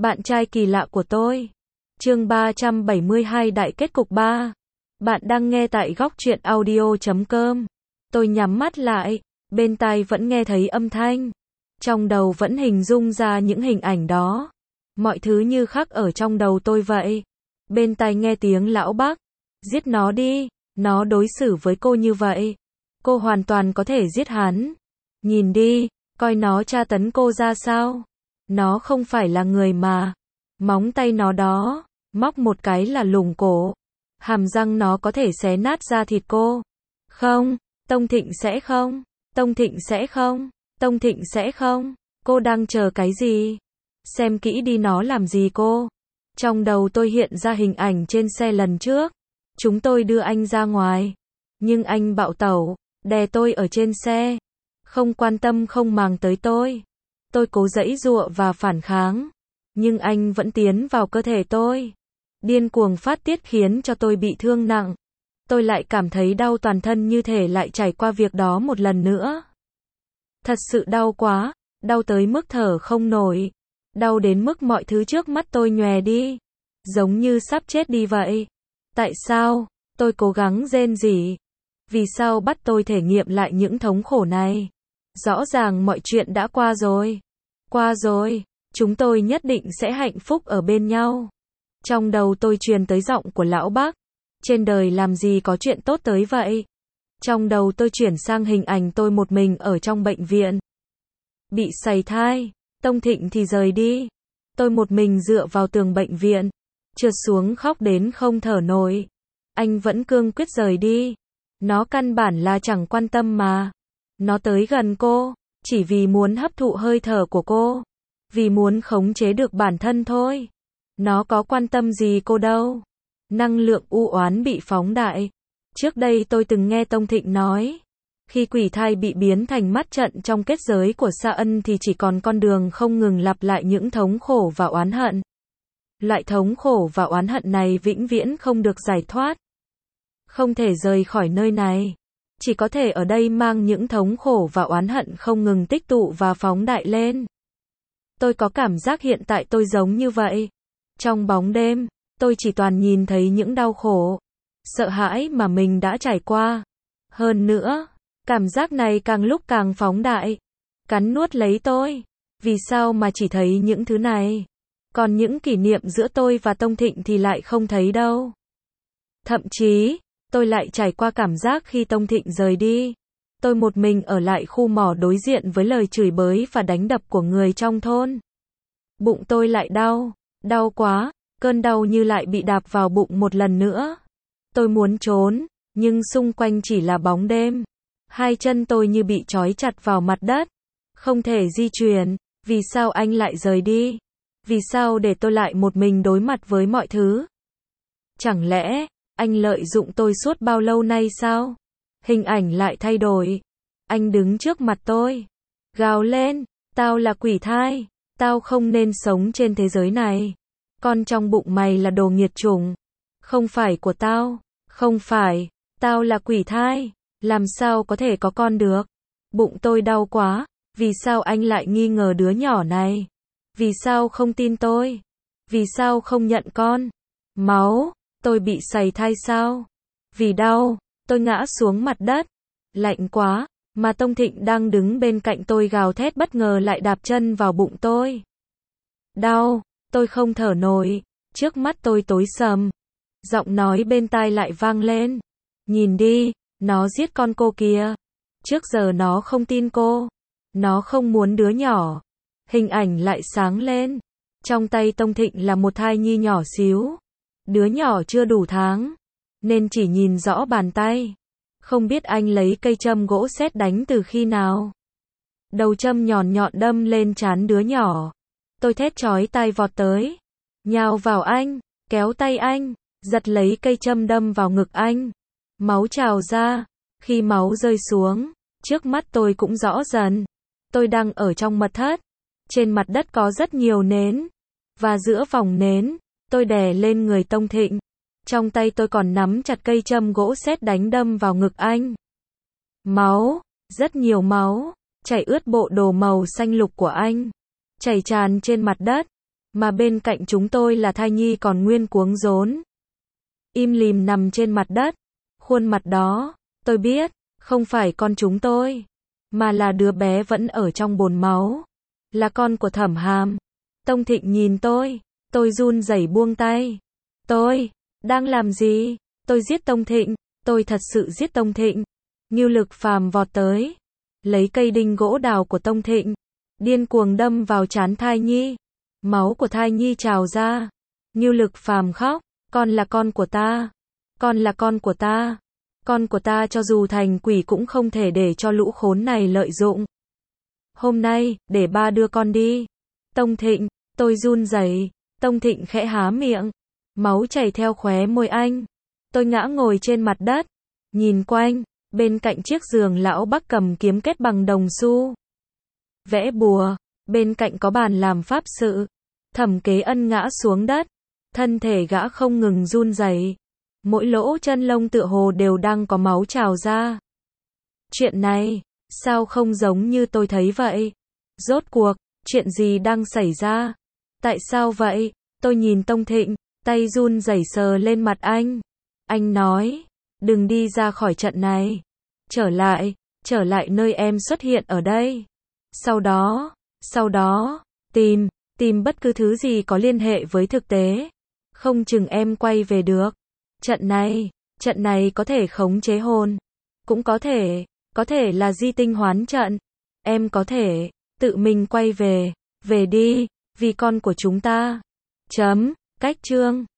Bạn trai kỳ lạ của tôi. Chương 372 Đại kết cục 3. Bạn đang nghe tại góc truyện audio.com. Tôi nhắm mắt lại, bên tai vẫn nghe thấy âm thanh. Trong đầu vẫn hình dung ra những hình ảnh đó. Mọi thứ như khắc ở trong đầu tôi vậy. Bên tai nghe tiếng lão bác. Giết nó đi, nó đối xử với cô như vậy. Cô hoàn toàn có thể giết hắn. Nhìn đi, coi nó tra tấn cô ra sao. Nó không phải là người mà. Móng tay nó đó, móc một cái là lủng cổ. Hàm răng nó có thể xé nát da thịt cô. Không, Tông Thịnh sẽ không. Tông Thịnh sẽ không. Tông Thịnh sẽ không. Cô đang chờ cái gì? Xem kỹ đi nó làm gì cô? Trong đầu tôi hiện ra hình ảnh trên xe lần trước. Chúng tôi đưa anh ra ngoài. Nhưng anh bạo tẩu, đè tôi ở trên xe. Không quan tâm không màng tới tôi. Tôi cố giãy giụa và phản kháng. Nhưng anh vẫn tiến vào cơ thể tôi. Điên cuồng phát tiết khiến cho tôi bị thương nặng. Tôi lại cảm thấy đau toàn thân như thể lại trải qua việc đó một lần nữa. Thật sự đau quá, đau tới mức thở không nổi. Đau đến mức mọi thứ trước mắt tôi nhòe đi. Giống như sắp chết đi vậy. Tại sao? Tôi cố gắng rên rỉ. Vì sao bắt tôi thể nghiệm lại những thống khổ này? Rõ ràng mọi chuyện đã qua rồi. Qua rồi, chúng tôi nhất định sẽ hạnh phúc ở bên nhau. Trong đầu tôi truyền tới giọng của lão bác. Trên đời làm gì có chuyện tốt tới vậy? Trong đầu tôi chuyển sang hình ảnh tôi một mình ở trong bệnh viện. Bị sảy thai, Tông Thịnh thì rời đi. Tôi một mình dựa vào tường bệnh viện. Trượt xuống khóc đến không thở nổi. Anh vẫn cương quyết rời đi. Nó căn bản là chẳng quan tâm mà. Nó tới gần cô, chỉ vì muốn hấp thụ hơi thở của cô. Vì muốn khống chế được bản thân thôi. Nó có quan tâm gì cô đâu. Năng lượng u oán bị phóng đại. Trước đây tôi từng nghe Tông Thịnh nói. Khi quỷ thai bị biến thành mắt trận trong kết giới của Sa Ân thì chỉ còn con đường không ngừng lặp lại những thống khổ và oán hận. Loại thống khổ và oán hận này vĩnh viễn không được giải thoát. Không thể rời khỏi nơi này. Chỉ có thể ở đây mang những thống khổ và oán hận không ngừng tích tụ và phóng đại lên. Tôi có cảm giác hiện tại tôi giống như vậy. Trong bóng đêm, tôi chỉ toàn nhìn thấy những đau khổ, sợ hãi mà mình đã trải qua. Hơn nữa, cảm giác này càng lúc càng phóng đại, cắn nuốt lấy tôi. Vì sao mà chỉ thấy những thứ này? Còn những kỷ niệm giữa tôi và Tông Thịnh thì lại không thấy đâu. Thậm chí, tôi lại trải qua cảm giác khi Tông Thịnh rời đi. Tôi một mình ở lại khu mỏ đối diện với lời chửi bới và đánh đập của người trong thôn. Bụng tôi lại đau, đau quá, cơn đau như lại bị đạp vào bụng một lần nữa. Tôi muốn trốn, nhưng xung quanh chỉ là bóng đêm. Hai chân tôi như bị trói chặt vào mặt đất. Không thể di chuyển. Vì sao anh lại rời đi? Vì sao để tôi lại một mình đối mặt với mọi thứ? Chẳng lẽ anh lợi dụng tôi suốt bao lâu nay sao? Hình ảnh lại thay đổi. Anh đứng trước mặt tôi, gào lên, tao là quỷ thai, tao không nên sống trên thế giới này. Con trong bụng mày là đồ nghiệt chủng, không phải của tao, không phải, tao là quỷ thai, làm sao có thể có con được? Bụng tôi đau quá, vì sao anh lại nghi ngờ đứa nhỏ này? Vì sao không tin tôi? Vì sao không nhận con? Máu, tôi bị sảy thai sao? Vì đau, tôi ngã xuống mặt đất. Lạnh quá, mà Tông Thịnh đang đứng bên cạnh tôi gào thét bất ngờ lại đạp chân vào bụng tôi. Đau, tôi không thở nổi, trước mắt tôi tối sầm. Giọng nói bên tai lại vang lên. Nhìn đi, nó giết con cô kìa. Trước giờ nó không tin cô. Nó không muốn đứa nhỏ. Hình ảnh lại sáng lên. Trong tay Tông Thịnh là một thai nhi nhỏ xíu. Đứa nhỏ chưa đủ tháng, nên chỉ nhìn rõ bàn tay. Không biết anh lấy cây châm gỗ sét đánh từ khi nào. Đầu châm nhọn nhọn đâm lên trán đứa nhỏ. Tôi thét chói tai vọt tới. Nhào vào anh, kéo tay anh, giật lấy cây châm đâm vào ngực anh. Máu trào ra. Khi máu rơi xuống, trước mắt tôi cũng rõ dần. Tôi đang ở trong mật thất. Trên mặt đất có rất nhiều nến. Và giữa vòng nến, tôi đè lên người Tông Thịnh. Trong tay tôi còn nắm chặt cây châm gỗ sét đánh đâm vào ngực anh. Máu, rất nhiều máu, chảy ướt bộ đồ màu xanh lục của anh. Chảy tràn trên mặt đất. Mà bên cạnh chúng tôi là thai nhi còn nguyên cuống rốn. Im lìm nằm trên mặt đất. Khuôn mặt đó, tôi biết, không phải con chúng tôi, mà là đứa bé vẫn ở trong bồn máu. Là con của Thẩm Hàm. Tông Thịnh nhìn tôi run rẩy buông tay. Tôi, đang làm gì? Tôi giết Tông Thịnh, tôi thật sự giết Tông Thịnh. Ngưu Lực Phàm vọt tới, lấy cây đinh gỗ đào của Tông Thịnh, điên cuồng đâm vào trán thai nhi. Máu của thai nhi trào ra. Ngưu Lực Phàm khóc, con là con của ta, con là con của ta, con của ta cho dù thành quỷ cũng không thể để cho lũ khốn này lợi dụng. Hôm nay, để ba đưa con đi. Tông Thịnh, tôi run rẩy. Tông Thịnh khẽ há miệng, máu chảy theo khóe môi anh. Tôi ngã ngồi trên mặt đất, nhìn quanh, bên cạnh chiếc giường lão Bắc cầm kiếm kết bằng đồng xu, vẽ bùa, bên cạnh có bàn làm pháp sự. Thẩm Kế Ân ngã xuống đất, thân thể gã không ngừng run rẩy, mỗi lỗ chân lông tựa hồ đều đang có máu trào ra. Chuyện này, sao không giống như tôi thấy vậy? Rốt cuộc, chuyện gì đang xảy ra? Tại sao vậy? Tôi nhìn Tông Thịnh, tay run rẩy sờ lên mặt anh. Anh nói, đừng đi ra khỏi trận này. Trở lại nơi em xuất hiện ở đây. Sau đó, tìm bất cứ thứ gì có liên hệ với thực tế. Không chừng em quay về được. Trận này có thể khống chế hồn. Cũng có thể là di tinh hoán trận. Em có thể tự mình quay về đi, vì con của chúng ta. Cách chương